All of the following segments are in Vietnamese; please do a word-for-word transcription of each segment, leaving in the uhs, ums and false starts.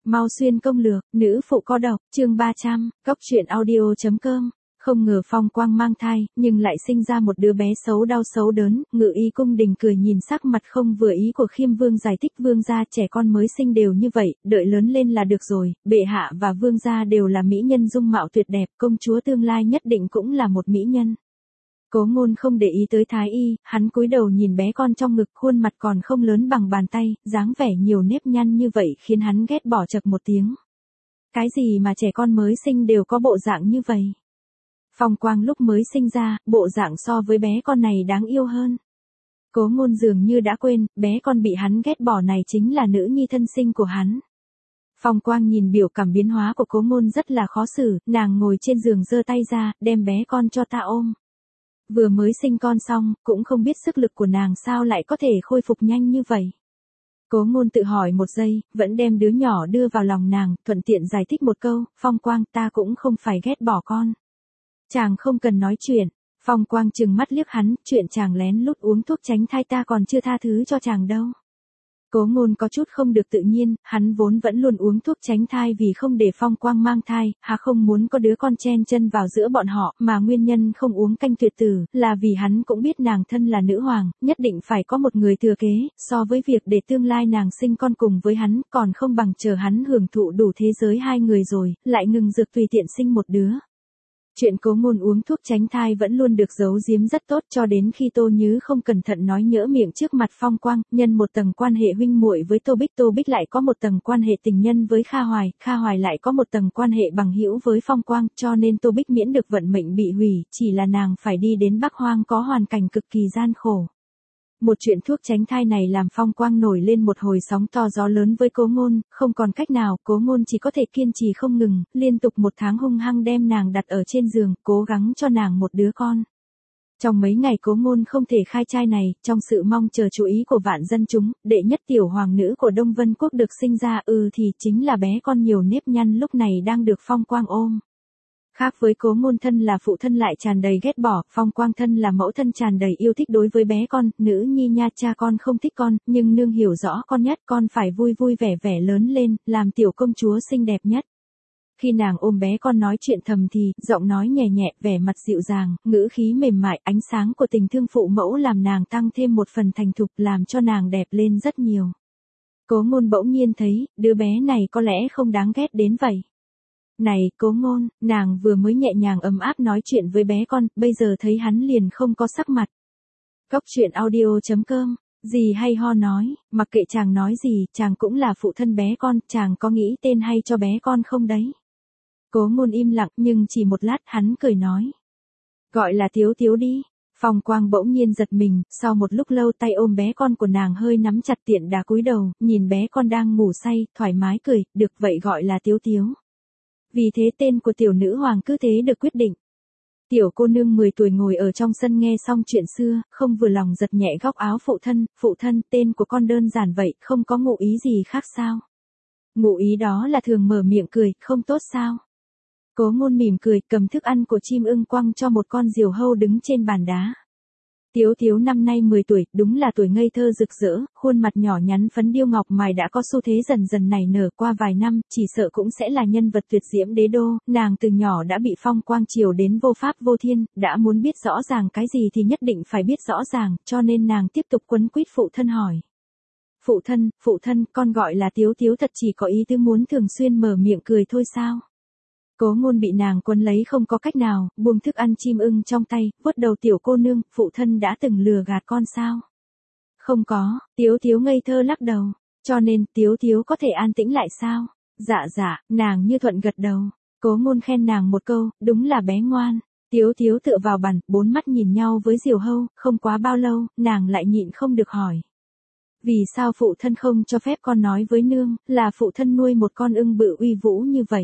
Mau xuyên công lược, nữ phụ có độc, chương ba trăm, cốc truyện audio chấm com. Không ngờ Phong Quang mang thai, nhưng lại sinh ra một đứa bé xấu đau xấu đớn. Ngự y cung đình cười nhìn sắc mặt không vừa ý của Khiêm Vương, giải thích: Vương gia trẻ con mới sinh đều như vậy, đợi lớn lên là được rồi. Bệ hạ và Vương gia đều là mỹ nhân dung mạo tuyệt đẹp, công chúa tương lai nhất định cũng là một mỹ nhân. Cố Ngôn không để ý tới thái y, hắn cúi đầu nhìn bé con trong ngực, khuôn mặt còn không lớn bằng bàn tay, dáng vẻ nhiều nếp nhăn như vậy khiến hắn ghét bỏ chậc một tiếng. Cái gì mà trẻ con mới sinh đều có bộ dạng như vậy? Phong Quang lúc mới sinh ra, bộ dạng so với bé con này đáng yêu hơn. Cố Ngôn dường như đã quên, bé con bị hắn ghét bỏ này chính là nữ nhi thân sinh của hắn. Phong Quang nhìn biểu cảm biến hóa của Cố Ngôn rất là khó xử, nàng ngồi trên giường giơ tay ra, đem bé con cho ta ôm. Vừa mới sinh con xong, cũng không biết sức lực của nàng sao lại có thể khôi phục nhanh như vậy. Cố Ngôn tự hỏi một giây, vẫn đem đứa nhỏ đưa vào lòng nàng, thuận tiện giải thích một câu: Phong Quang, ta cũng không phải ghét bỏ con. Chàng không cần nói chuyện. Phong Quang trừng mắt liếc hắn, chuyện chàng lén lút uống thuốc tránh thai ta còn chưa tha thứ cho chàng đâu. Cố Ngôn có chút không được tự nhiên, hắn vốn vẫn luôn uống thuốc tránh thai vì không để Phong Quang mang thai, hà không muốn có đứa con chen chân vào giữa bọn họ, mà nguyên nhân không uống canh tuyệt tử, là vì hắn cũng biết nàng thân là nữ hoàng, nhất định phải có một người thừa kế, so với việc để tương lai nàng sinh con cùng với hắn, còn không bằng chờ hắn hưởng thụ đủ thế giới hai người rồi, lại ngừng dược tùy tiện sinh một đứa. Chuyện Cố Ngôn uống thuốc tránh thai vẫn luôn được giấu giếm rất tốt, cho đến khi Tô Nhứ không cẩn thận nói nhỡ miệng trước mặt Phong Quang, nhân một tầng quan hệ huynh muội với Tô Bích, Tô Bích lại có một tầng quan hệ tình nhân với Kha Hoài, Kha Hoài lại có một tầng quan hệ bằng hữu với Phong Quang, cho nên Tô Bích miễn được vận mệnh bị hủy, chỉ là nàng phải đi đến Bắc Hoang có hoàn cảnh cực kỳ gian khổ. Một chuyện thuốc tránh thai này làm Phong Quang nổi lên một hồi sóng to gió lớn với Cố Ngôn, không còn cách nào, Cố Ngôn chỉ có thể kiên trì không ngừng, liên tục một tháng hung hăng đem nàng đặt ở trên giường, cố gắng cho nàng một đứa con. Trong mấy ngày Cố Ngôn không thể khai trai này, trong sự mong chờ chú ý của vạn dân chúng, đệ nhất tiểu hoàng nữ của Đông Vân Quốc được sinh ra, ừ thì chính là bé con nhiều nếp nhăn lúc này đang được Phong Quang ôm. Khác với Cố Ngôn thân là phụ thân lại tràn đầy ghét bỏ, Phong Quang thân là mẫu thân tràn đầy yêu thích đối với bé con, nữ nhi nha, cha con không thích con, nhưng nương hiểu rõ con nhất, con phải vui vui vẻ vẻ lớn lên, làm tiểu công chúa xinh đẹp nhất. Khi nàng ôm bé con nói chuyện thầm thì, giọng nói nhẹ nhẹ, vẻ mặt dịu dàng, ngữ khí mềm mại, ánh sáng của tình thương phụ mẫu làm nàng tăng thêm một phần thành thục, làm cho nàng đẹp lên rất nhiều. Cố Ngôn bỗng nhiên thấy, đứa bé này có lẽ không đáng ghét đến vậy. Này, Cố Ngôn, nàng vừa mới nhẹ nhàng ấm áp nói chuyện với bé con, bây giờ thấy hắn liền không có sắc mặt. Cốc truyện audio chấm com, gì hay ho nói, mặc kệ chàng nói gì, chàng cũng là phụ thân bé con, chàng có nghĩ tên hay cho bé con không đấy? Cố Ngôn im lặng, nhưng chỉ một lát hắn cười nói. Gọi là Tiếu Tiếu đi. Phong Quang bỗng nhiên giật mình, sau một lúc lâu tay ôm bé con của nàng hơi nắm chặt, tiện đà cúi đầu, nhìn bé con đang ngủ say, thoải mái cười, được vậy gọi là Tiếu Tiếu. Vì thế tên của tiểu nữ hoàng cứ thế được quyết định. Tiểu cô nương mười tuổi ngồi ở trong sân nghe xong chuyện xưa, không vừa lòng giật nhẹ góc áo phụ thân, phụ thân, tên của con đơn giản vậy, không có ngụ ý gì khác sao? Ngụ ý đó là thường mở miệng cười, không tốt sao? Cố Ngôn mỉm cười, cầm thức ăn của chim ưng quăng cho một con diều hâu đứng trên bàn đá. Tiếu Tiếu năm nay mười tuổi, đúng là tuổi ngây thơ rực rỡ, khuôn mặt nhỏ nhắn phấn điêu ngọc mài đã có xu thế dần dần nảy nở, qua vài năm, chỉ sợ cũng sẽ là nhân vật tuyệt diễm đế đô, nàng từ nhỏ đã bị Phong Quang chiều đến vô pháp vô thiên, đã muốn biết rõ ràng cái gì thì nhất định phải biết rõ ràng, cho nên nàng tiếp tục quấn quýt phụ thân hỏi. Phụ thân, phụ thân, con gọi là Tiếu Tiếu thật chỉ có ý tứ muốn thường xuyên mở miệng cười thôi sao? Cố Ngôn bị nàng quấn lấy không có cách nào, buông thức ăn chim ưng trong tay, vuốt đầu tiểu cô nương, phụ thân đã từng lừa gạt con sao? Không có, Tiếu Tiếu ngây thơ lắc đầu, cho nên Tiếu Tiếu có thể an tĩnh lại sao? Dạ dạ, nàng như thuận gật đầu. Cố Ngôn khen nàng một câu, đúng là bé ngoan. Tiếu Tiếu tựa vào bàn, bốn mắt nhìn nhau với diều hâu, không quá bao lâu, nàng lại nhịn không được hỏi. Vì sao phụ thân không cho phép con nói với nương, là phụ thân nuôi một con ưng bự uy vũ như vậy?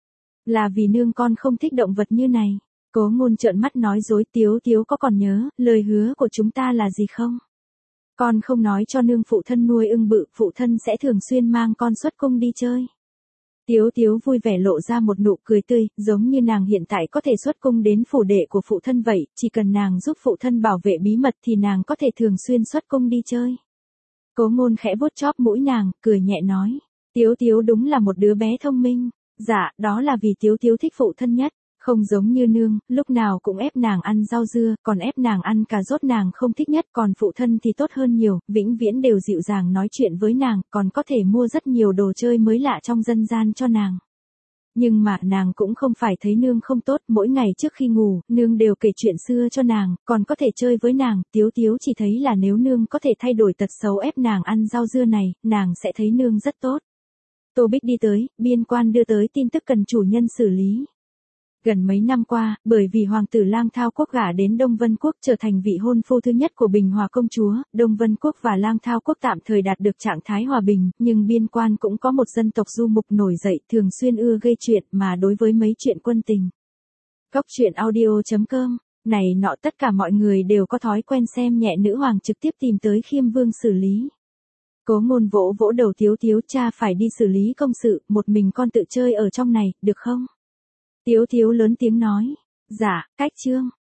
Là vì nương con không thích động vật như này. Cố Ngôn trợn mắt nói dối, Tiếu Tiếu có còn nhớ, lời hứa của chúng ta là gì không? Con không nói cho nương phụ thân nuôi ưng bự, phụ thân sẽ thường xuyên mang con xuất cung đi chơi. Tiếu Tiếu vui vẻ lộ ra một nụ cười tươi, giống như nàng hiện tại có thể xuất cung đến phủ đệ của phụ thân vậy, chỉ cần nàng giúp phụ thân bảo vệ bí mật thì nàng có thể thường xuyên xuất cung đi chơi. Cố Ngôn khẽ vuốt chóp mũi nàng, cười nhẹ nói. Tiếu Tiếu đúng là một đứa bé thông minh. Dạ, đó là vì Tiếu Tiếu thích phụ thân nhất. Không giống như nương, lúc nào cũng ép nàng ăn rau dưa, còn ép nàng ăn cà rốt nàng không thích nhất, còn phụ thân thì tốt hơn nhiều, vĩnh viễn đều dịu dàng nói chuyện với nàng, còn có thể mua rất nhiều đồ chơi mới lạ trong dân gian cho nàng. Nhưng mà nàng cũng không phải thấy nương không tốt, mỗi ngày trước khi ngủ, nương đều kể chuyện xưa cho nàng, còn có thể chơi với nàng, Tiếu Tiếu chỉ thấy là nếu nương có thể thay đổi tật xấu ép nàng ăn rau dưa này, nàng sẽ thấy nương rất tốt. Tô Bích đi tới, biên quan đưa tới tin tức cần chủ nhân xử lý. Gần mấy năm qua, bởi vì hoàng tử Lang Thao Quốc gả đến Đông Vân Quốc trở thành vị hôn phu thứ nhất của Bình Hòa công chúa, Đông Vân Quốc và Lang Thao Quốc tạm thời đạt được trạng thái hòa bình, nhưng biên quan cũng có một dân tộc du mục nổi dậy thường xuyên ưa gây chuyện mà đối với mấy chuyện quân tình. Cóc truyện audio chấm com, này nọ tất cả mọi người đều có thói quen xem nhẹ nữ hoàng trực tiếp tìm tới Khiêm Vương xử lý. Cố Ngôn vỗ vỗ đầu Tiếu Tiếu, cha phải đi xử lý công sự, một mình con tự chơi ở trong này, được không? Tiếu Tiếu lớn tiếng nói, dạ, cách chương.